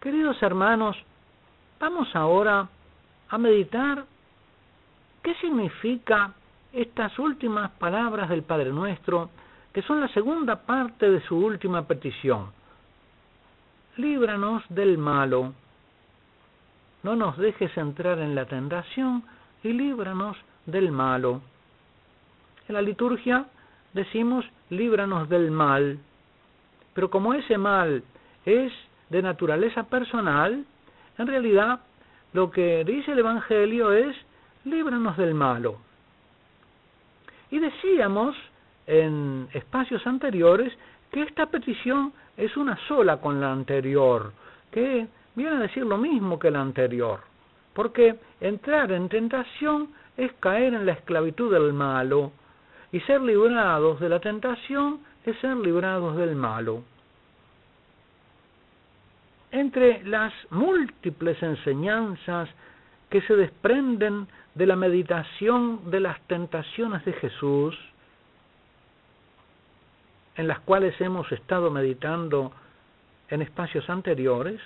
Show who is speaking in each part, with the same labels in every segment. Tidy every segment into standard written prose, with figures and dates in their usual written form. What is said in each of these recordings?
Speaker 1: Queridos hermanos, vamos ahora a meditar qué significa estas últimas palabras del Padre Nuestro, que son la segunda parte de su última petición. Líbranos del malo, no nos dejes entrar en la tentación y líbranos del malo. En la liturgia decimos líbranos del mal, pero como ese mal es de naturaleza personal, en realidad lo que dice el Evangelio es líbranos del malo. Y decíamos en espacios anteriores que esta petición es una sola con la anterior, que viene a decir lo mismo que la anterior, porque entrar en tentación es caer en la esclavitud del malo, y ser librados de la tentación es ser librados del malo. Entre las múltiples enseñanzas que se desprenden de la meditación de las tentaciones de Jesús, en las cuales hemos estado meditando en espacios anteriores,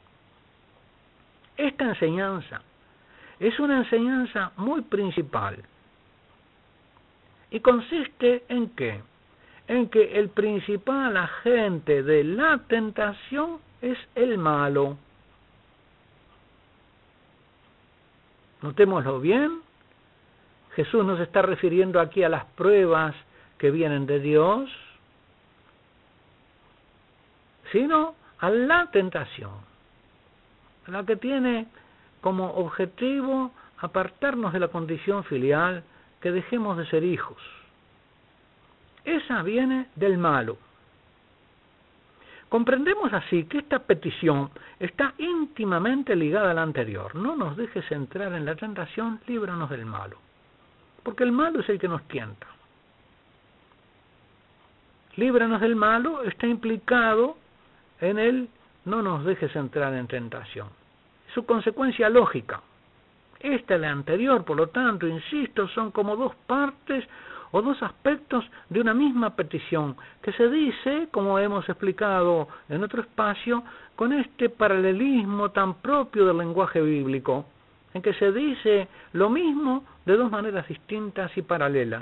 Speaker 1: esta enseñanza es una enseñanza muy principal y consiste ¿en qué? En que el principal agente de la tentación es el malo. Notémoslo bien, Jesús no se está refiriendo aquí a las pruebas que vienen de Dios, sino a la tentación, a la que tiene como objetivo apartarnos de la condición filial, que dejemos de ser hijos. Esa viene del malo. Comprendemos así que esta petición está íntimamente ligada a la anterior. No nos dejes entrar en la tentación, líbranos del malo. Porque el malo es el que nos tienta. Líbranos del malo está implicado en el no nos dejes entrar en tentación. Su consecuencia lógica. Esta y la anterior, por lo tanto, insisto, son como dos partes o dos aspectos de una misma petición, que se dice, como hemos explicado en otro espacio, con este paralelismo tan propio del lenguaje bíblico, en que se dice lo mismo de dos maneras distintas y paralelas.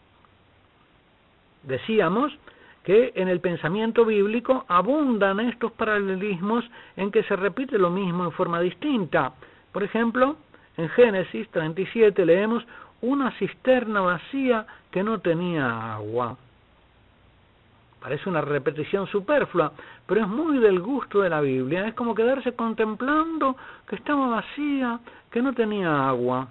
Speaker 1: Decíamos que en el pensamiento bíblico abundan estos paralelismos en que se repite lo mismo en forma distinta. Por ejemplo, en Génesis 37 leemos una cisterna vacía que no tenía agua. Parece una repetición superflua, pero es muy del gusto de la Biblia. Es como quedarse contemplando que estaba vacía, que no tenía agua.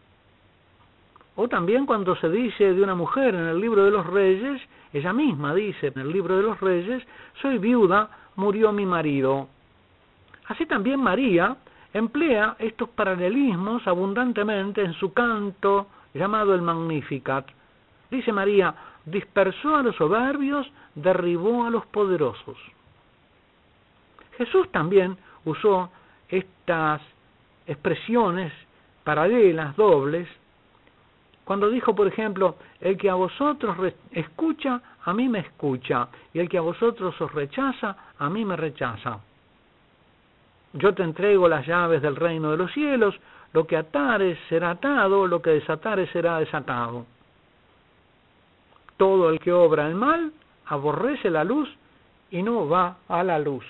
Speaker 1: O también cuando se dice de una mujer en el libro de los Reyes, ella misma dice en el libro de los Reyes, soy viuda, murió mi marido. Así también María emplea estos paralelismos abundantemente en su canto llamado el Magnificat. Dice María, dispersó a los soberbios, derribó a los poderosos. Jesús también usó estas expresiones paralelas, dobles, cuando dijo, por ejemplo, el que a vosotros escucha, a mí me escucha, y el que a vosotros os rechaza, a mí me rechaza. Yo te entrego las llaves del reino de los cielos, lo que atares será atado, lo que desatares será desatado. Todo el que obra el mal, aborrece la luz y no va a la luz.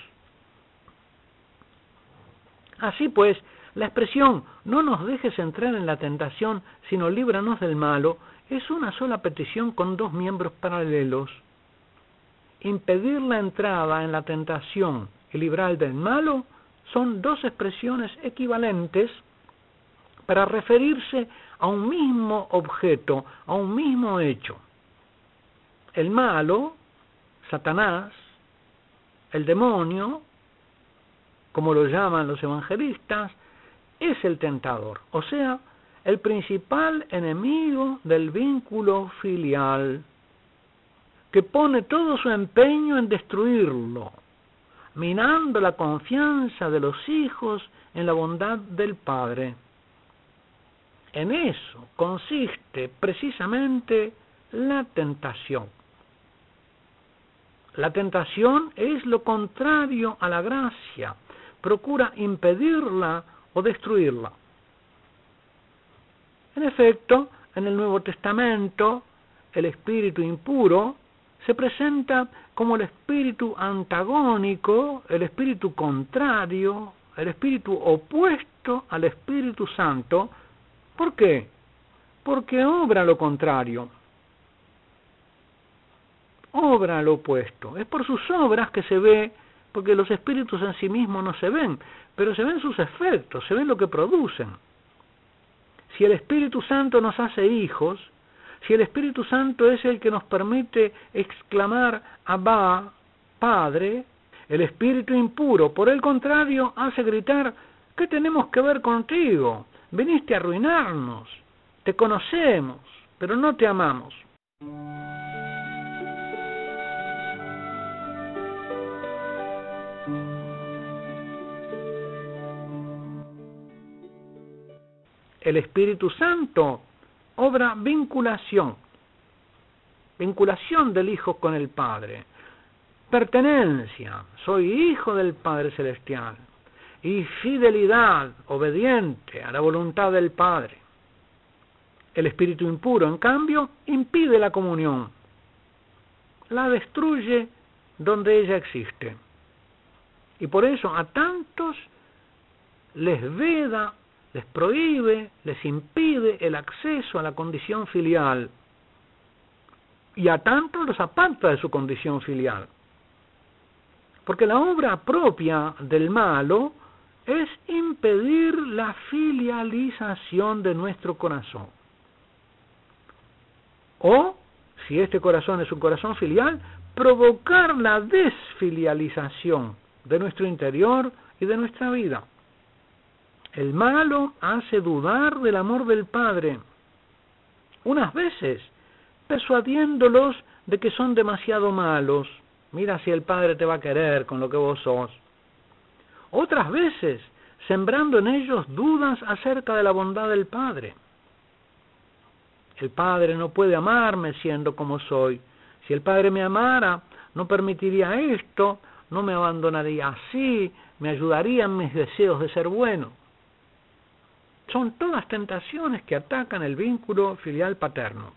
Speaker 1: Así pues, la expresión, no nos dejes entrar en la tentación, sino líbranos del malo, es una sola petición con dos miembros paralelos. Impedir la entrada en la tentación y librar del malo son dos expresiones equivalentes para referirse a un mismo objeto, a un mismo hecho. El malo, Satanás, el demonio, como lo llaman los evangelistas, es el tentador, o sea, el principal enemigo del vínculo filial, que pone todo su empeño en destruirlo, minando la confianza de los hijos en la bondad del Padre. En eso consiste precisamente la tentación. La tentación es lo contrario a la gracia, procura impedirla o destruirla. En efecto, en el Nuevo Testamento, el espíritu impuro se presenta como el espíritu antagónico, el espíritu contrario, el espíritu opuesto al Espíritu Santo. ¿Por qué? Porque obra lo contrario, obra lo opuesto. Es por sus obras que se ve, porque los espíritus en sí mismos no se ven, pero se ven sus efectos, se ven lo que producen. Si el Espíritu Santo nos hace hijos, si el Espíritu Santo es el que nos permite exclamar Abba, Padre, el espíritu impuro, por el contrario, hace gritar: ¿qué tenemos que ver contigo? Viniste a arruinarnos, te conocemos, pero no te amamos. El Espíritu Santo obra vinculación del Hijo con el Padre, pertenencia, soy hijo del Padre Celestial, y fidelidad, obediente a la voluntad del Padre. El espíritu impuro, en cambio, impide la comunión, la destruye donde ella existe. Y por eso a tantos les veda, les prohíbe, les impide el acceso a la condición filial, y a tantos los aparta de su condición filial. Porque la obra propia del malo es impedir la filialización de nuestro corazón. O, si este corazón es un corazón filial, provocar la desfilialización de nuestro interior y de nuestra vida. El malo hace dudar del amor del Padre, unas veces persuadiéndolos de que son demasiado malos. Mira si el Padre te va a querer con lo que vos sos. Otras veces sembrando en ellos dudas acerca de la bondad del Padre. El Padre no puede amarme siendo como soy. Si el Padre me amara, no permitiría esto, no me abandonaría así, me ayudaría en mis deseos de ser bueno. Son todas tentaciones que atacan el vínculo filial paterno.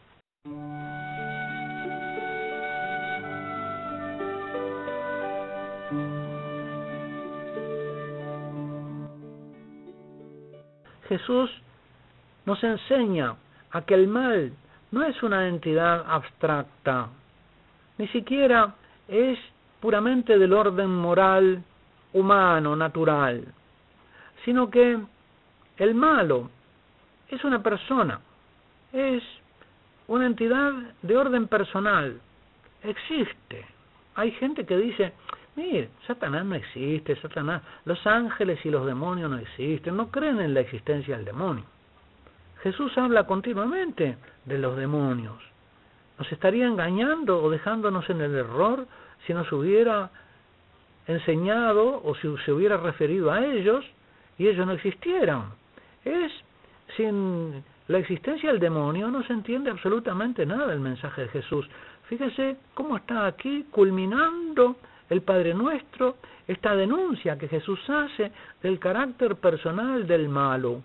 Speaker 1: Jesús nos enseña a que el mal no es una entidad abstracta, ni siquiera es puramente del orden moral, humano, natural, sino que el malo es una persona, es una entidad de orden personal, existe. Hay gente que dice: mire, Satanás no existe, los ángeles y los demonios no existen, no creen en la existencia del demonio. Jesús habla continuamente de los demonios. Nos estaría engañando o dejándonos en el error si nos hubiera enseñado o si se hubiera referido a ellos y ellos no existieran. Sin la existencia del demonio no se entiende absolutamente nada del mensaje de Jesús. Fíjese cómo está aquí culminando el Padre Nuestro, esta denuncia que Jesús hace del carácter personal del malo.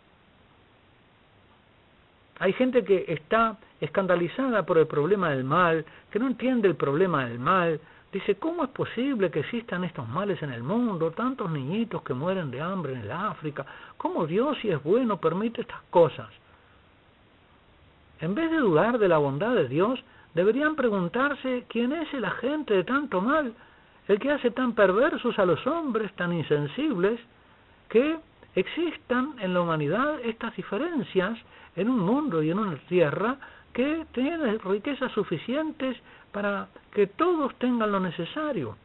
Speaker 1: Hay gente que está escandalizada por el problema del mal, que no entiende el problema del mal. Dice: ¿cómo es posible que existan estos males en el mundo? Tantos niñitos que mueren de hambre en el África. ¿Cómo Dios, si es bueno, permite estas cosas? En vez de dudar de la bondad de Dios, deberían preguntarse: ¿quién es el agente de tanto mal? El que hace tan perversos a los hombres, tan insensibles, que existan en la humanidad estas diferencias en un mundo y en una tierra que tiene riquezas suficientes para que todos tengan lo necesario.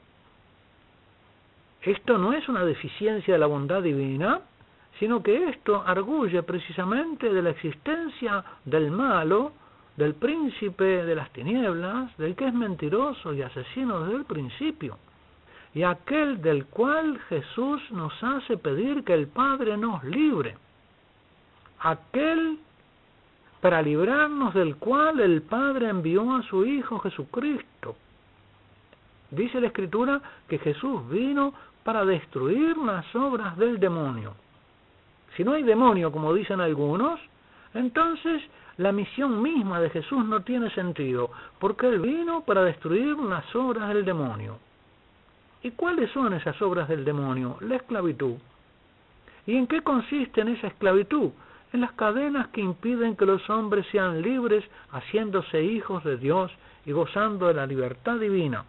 Speaker 1: Esto no es una deficiencia de la bondad divina, sino que esto arguye precisamente de la existencia del malo, del príncipe de las tinieblas, del que es mentiroso y asesino desde el principio, y aquel del cual Jesús nos hace pedir que el Padre nos libre, aquel para librarnos del cual el Padre envió a su Hijo Jesucristo. Dice la Escritura que Jesús vino para destruir las obras del demonio. Si no hay demonio, como dicen algunos, entonces la misión misma de Jesús no tiene sentido, porque Él vino para destruir las obras del demonio. ¿Y cuáles son esas obras del demonio? La esclavitud. ¿Y en qué consiste en esa esclavitud? En las cadenas que impiden que los hombres sean libres, haciéndose hijos de Dios y gozando de la libertad divina.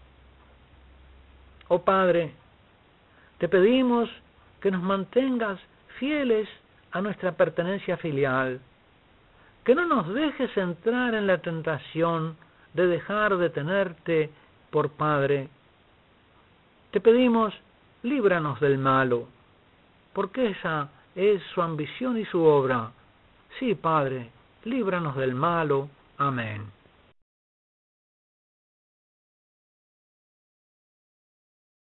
Speaker 1: Oh Padre, te pedimos que nos mantengas fieles a nuestra pertenencia filial, que no nos dejes entrar en la tentación de dejar de tenerte por Padre. Te pedimos, líbranos del malo, porque esa es su ambición y su obra. Sí, Padre, líbranos del malo. Amén.